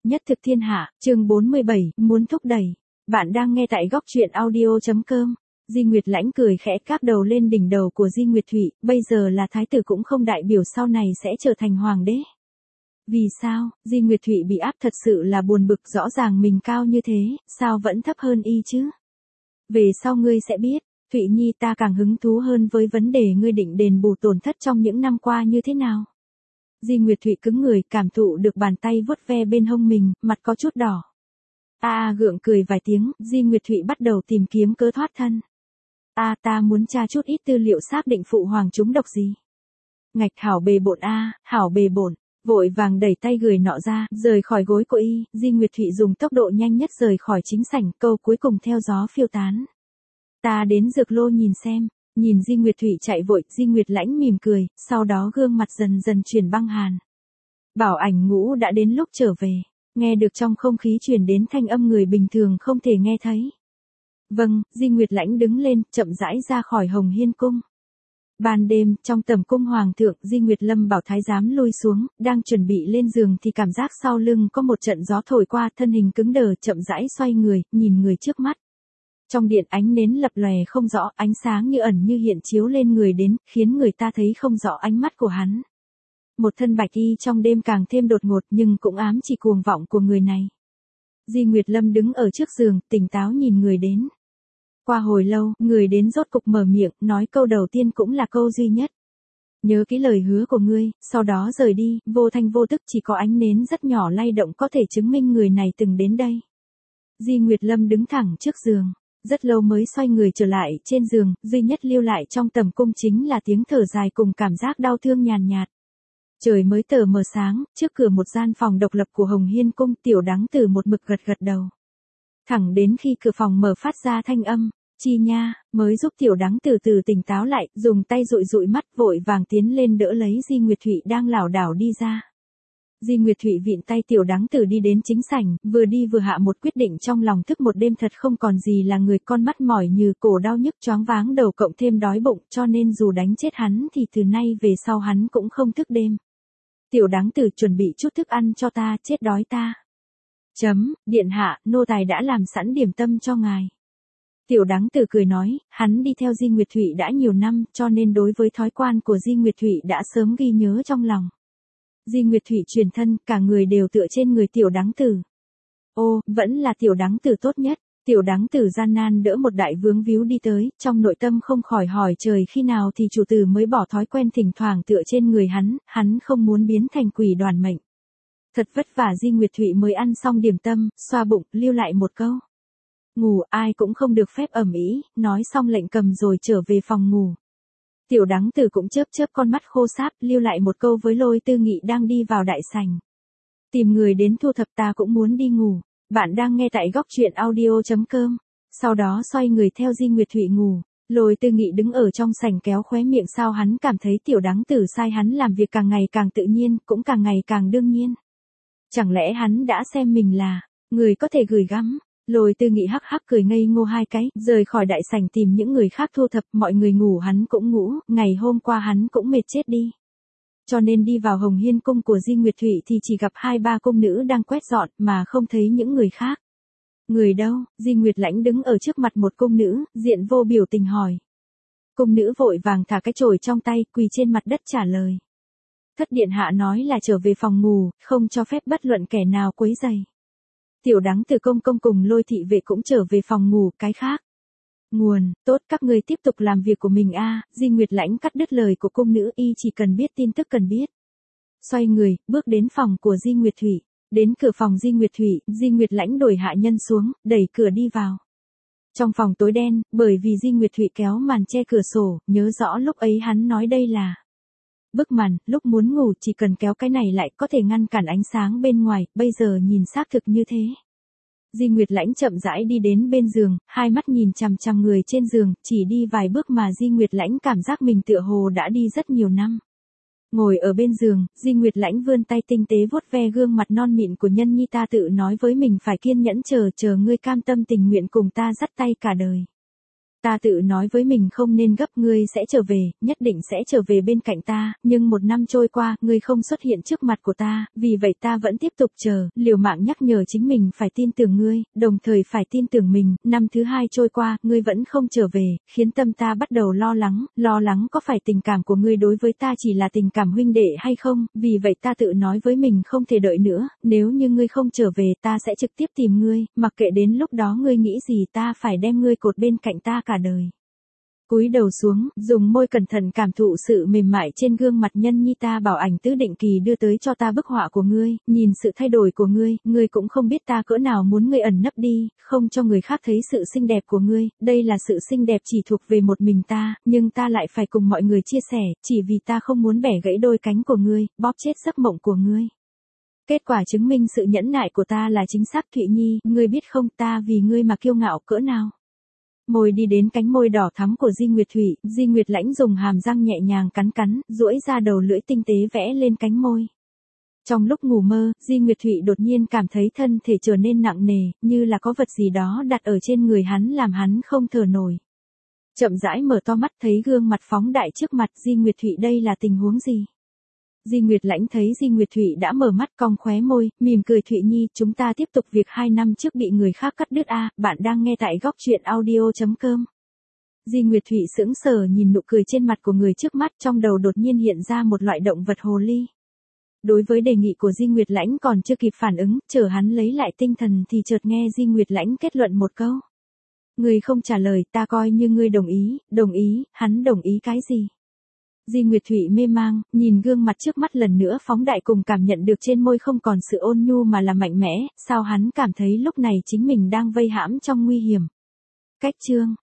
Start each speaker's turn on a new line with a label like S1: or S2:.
S1: nhất thực thiên hạ, chương 47, muốn thúc đẩy. Bạn đang nghe tại góc truyện audio.com. Di Nguyệt Lãnh cười khẽ cáp đầu lên đỉnh đầu của Di Nguyệt Thụy, bây giờ là thái tử cũng không đại biểu sau này sẽ trở thành hoàng đế. Vì sao? Di Nguyệt Thụy bị áp thật sự là buồn bực, rõ ràng mình cao như thế, sao vẫn thấp hơn y chứ? Về sau ngươi sẽ biết, Thụy Nhi, ta càng hứng thú hơn với vấn đề ngươi định đền bù tổn thất trong những năm qua như thế nào. Di Nguyệt Thụy cứng người, cảm thụ được bàn tay vuốt ve bên hông mình, mặt có chút đỏ. Gượng cười vài tiếng, Di Nguyệt Thụy bắt đầu tìm kiếm cớ thoát thân. Ta muốn tra chút ít tư liệu xác định phụ hoàng trúng độc gì. Ngạch, hảo bề bộn hảo bề bộn. Vội vàng đẩy tay người nọ ra, rời khỏi gối của y, Di Nguyệt Thụy dùng tốc độ nhanh nhất rời khỏi chính sảnh, câu cuối cùng theo gió phiêu tán. Ta đến dược lô nhìn xem. Nhìn Di Nguyệt Thụy chạy vội, Di Nguyệt Lãnh mỉm cười, sau đó gương mặt dần dần chuyển băng hàn. Bảo Ảnh Ngũ đã đến lúc trở về, nghe được trong không khí truyền đến thanh âm người bình thường không thể nghe thấy. Vâng, Di Nguyệt Lãnh đứng lên, chậm rãi ra khỏi Hồng Hiên cung. Ban đêm, trong tầm cung hoàng thượng, Di Nguyệt Lâm bảo thái giám lui xuống, đang chuẩn bị lên giường thì cảm giác sau lưng có một trận gió thổi qua, thân hình cứng đờ, chậm rãi xoay người, nhìn người trước mắt. Trong điện ánh nến lập lòe không rõ, ánh sáng như ẩn như hiện chiếu lên người đến, khiến người ta thấy không rõ ánh mắt của hắn. Một thân bạch y trong đêm càng thêm đột ngột nhưng cũng ám chỉ cuồng vọng của người này. Di Nguyệt Lâm đứng ở trước giường, tỉnh táo nhìn người đến. Qua hồi lâu, người đến rốt cục mở miệng, nói câu đầu tiên cũng là câu duy nhất. Nhớ kỹ lời hứa của ngươi, sau đó rời đi, vô thanh vô tức, chỉ có ánh nến rất nhỏ lay động có thể chứng minh người này từng đến đây. Di Nguyệt Lâm đứng thẳng trước giường. Rất lâu mới xoay người trở lại trên giường, duy nhất lưu lại trong tầm cung chính là tiếng thở dài cùng cảm giác đau thương nhàn nhạt. Trời mới tờ mờ sáng, trước cửa một gian phòng độc lập của Hồng Hiên cung, Tiểu Đắng Tử một mực gật gật đầu. Thẳng đến khi cửa phòng mở phát ra thanh âm, Chi nha, mới giúp Tiểu Đắng Tử từ tỉnh táo lại, dùng tay dụi dụi mắt vội vàng tiến lên đỡ lấy Di Nguyệt Thụy đang lảo đảo đi ra. Di Nguyệt Thụy vịn tay Tiểu Đắng Tử đi đến chính sảnh, vừa đi vừa hạ một quyết định trong lòng, thức một đêm thật không còn gì là người, con mắt mỏi như cổ đau nhức choáng váng đầu cộng thêm đói bụng, cho nên dù đánh chết hắn thì từ nay về sau hắn cũng không thức đêm. Tiểu Đắng Tử, chuẩn bị chút thức ăn cho ta, chết đói ta. Điện hạ, nô tài đã làm sẵn điểm tâm cho ngài. Tiểu Đắng Tử cười nói, hắn đi theo Di Nguyệt Thụy đã nhiều năm, cho nên đối với thói quan của Di Nguyệt Thụy đã sớm ghi nhớ trong lòng. Di Nguyệt Thụy truyền thân, cả người đều tựa trên người Tiểu Đắng Tử. Ô, vẫn là Tiểu Đắng Tử tốt nhất. Tiểu Đắng Tử gian nan đỡ một đại vướng víu đi tới, trong nội tâm không khỏi hỏi trời khi nào thì chủ tử mới bỏ thói quen thỉnh thoảng tựa trên người hắn không muốn biến thành quỷ đoàn mệnh. Thật vất vả Di Nguyệt Thụy mới ăn xong điểm tâm, xoa bụng, lưu lại một câu. Ngủ, ai cũng không được phép ầm ĩ, nói xong lệnh cầm rồi trở về phòng ngủ. Tiểu Đắng Tử cũng chớp chớp con mắt khô sáp, lưu lại một câu với Lôi Tư Nghị đang đi vào đại sảnh. Tìm người đến thu thập, ta cũng muốn đi ngủ. Bạn đang nghe tại góc truyện audio.com. Sau đó xoay người theo Di Nguyệt Thụy ngủ. Lôi Tư Nghị đứng ở trong sảnh kéo khóe miệng, sao hắn cảm thấy Tiểu Đắng Tử sai hắn làm việc càng ngày càng tự nhiên, cũng càng ngày càng đương nhiên. Chẳng lẽ hắn đã xem mình là người có thể gửi gắm? Lôi Tư Nghị hắc hắc cười ngây ngô hai cái, rời khỏi đại sảnh tìm những người khác thu thập, mọi người ngủ hắn cũng ngủ, ngày hôm qua hắn cũng mệt chết đi. Cho nên đi vào Hồng Hiên cung của Di Nguyệt Thụy thì chỉ gặp 2-3 cung nữ đang quét dọn mà không thấy những người khác. Người đâu? Di Nguyệt Lãnh đứng ở trước mặt một cung nữ, diện vô biểu tình hỏi. Cung nữ vội vàng thả cái chổi trong tay, quỳ trên mặt đất trả lời. Thất điện hạ nói là trở về phòng ngủ, không cho phép bất luận kẻ nào quấy rầy. Tiểu Đắng Tử công công cùng Lôi thị vệ cũng trở về phòng ngủ, cái khác. Nguồn, tốt, các ngươi tiếp tục làm việc của mình Di Nguyệt Lãnh cắt đứt lời của cung nữ, y chỉ cần biết tin tức cần biết. Xoay người, bước đến phòng của Di Nguyệt Thụy. Đến cửa phòng Di Nguyệt Thụy, Di Nguyệt Lãnh đổi hạ nhân xuống, đẩy cửa đi vào. Trong phòng tối đen, bởi vì Di Nguyệt Thụy kéo màn che cửa sổ, nhớ rõ lúc ấy hắn nói đây là bức màn, lúc muốn ngủ chỉ cần kéo cái này lại có thể ngăn cản ánh sáng bên ngoài, bây giờ nhìn xác thực như thế. Di Nguyệt Lãnh chậm rãi đi đến bên giường, hai mắt nhìn chằm chằm người trên giường, chỉ đi vài bước mà Di Nguyệt Lãnh cảm giác mình tựa hồ đã đi rất nhiều năm. Ngồi ở bên giường, Di Nguyệt Lãnh vươn tay tinh tế vuốt ve gương mặt non mịn của nhân nhi, ta tự nói với mình phải kiên nhẫn chờ ngươi cam tâm tình nguyện cùng ta dắt tay cả đời. Ta tự nói với mình không nên gấp, ngươi sẽ trở về, nhất định sẽ trở về bên cạnh ta, nhưng 1 năm trôi qua, ngươi không xuất hiện trước mặt của ta, vì vậy ta vẫn tiếp tục chờ, liều mạng nhắc nhở chính mình phải tin tưởng ngươi, đồng thời phải tin tưởng mình. Năm thứ 2 trôi qua, ngươi vẫn không trở về, khiến tâm ta bắt đầu lo lắng có phải tình cảm của ngươi đối với ta chỉ là tình cảm huynh đệ hay không, vì vậy ta tự nói với mình không thể đợi nữa, nếu như ngươi không trở về ta sẽ trực tiếp tìm ngươi, mặc kệ đến lúc đó ngươi nghĩ gì ta phải đem ngươi cột bên cạnh ta cả đời. Cúi đầu xuống, dùng môi cẩn thận cảm thụ sự mềm mại trên gương mặt nhân nhi. Ta bảo ảnh tứ định kỳ đưa tới cho ta bức họa của ngươi, nhìn sự thay đổi của ngươi cũng không biết ta cỡ nào muốn ngươi ẩn nấp đi, không cho người khác thấy sự xinh đẹp của ngươi, đây là sự xinh đẹp chỉ thuộc về một mình ta, nhưng ta lại phải cùng mọi người chia sẻ, chỉ vì ta không muốn bẻ gãy đôi cánh của ngươi, bóp chết giấc mộng của ngươi. Kết quả chứng minh sự nhẫn nại của ta là chính xác. Thụy Nhi, ngươi biết không, ta vì ngươi mà kiêu ngạo cỡ nào. Môi đi đến cánh môi đỏ thắm của Di Nguyệt Thụy, Di Nguyệt Lãnh dùng hàm răng nhẹ nhàng cắn, duỗi ra đầu lưỡi tinh tế vẽ lên cánh môi. Trong lúc ngủ mơ, Di Nguyệt Thụy đột nhiên cảm thấy thân thể trở nên nặng nề, như là có vật gì đó đặt ở trên người hắn làm hắn không thở nổi. Chậm rãi mở to mắt thấy gương mặt phóng đại trước mặt. Di Nguyệt Thụy, đây là tình huống gì? Di Nguyệt Lãnh thấy Di Nguyệt Thụy đã mở mắt, cong khóe môi, mỉm cười. Thụy Nhi, chúng ta tiếp tục việc 2 năm trước bị người khác cắt đứt a. Bạn đang nghe tại góc truyện audio.com. Di Nguyệt Thụy sững sờ nhìn nụ cười trên mặt của người trước mắt, trong đầu đột nhiên hiện ra một loại động vật hồ ly. Đối với đề nghị của Di Nguyệt Lãnh còn chưa kịp phản ứng, chờ hắn lấy lại tinh thần thì chợt nghe Di Nguyệt Lãnh kết luận một câu. Ngươi không trả lời, ta coi như ngươi đồng ý, hắn đồng ý cái gì? Di Nguyệt Thụy mê mang, nhìn gương mặt trước mắt lần nữa phóng đại cùng cảm nhận được trên môi không còn sự ôn nhu mà là mạnh mẽ, sao hắn cảm thấy lúc này chính mình đang vây hãm trong nguy hiểm. Cách chương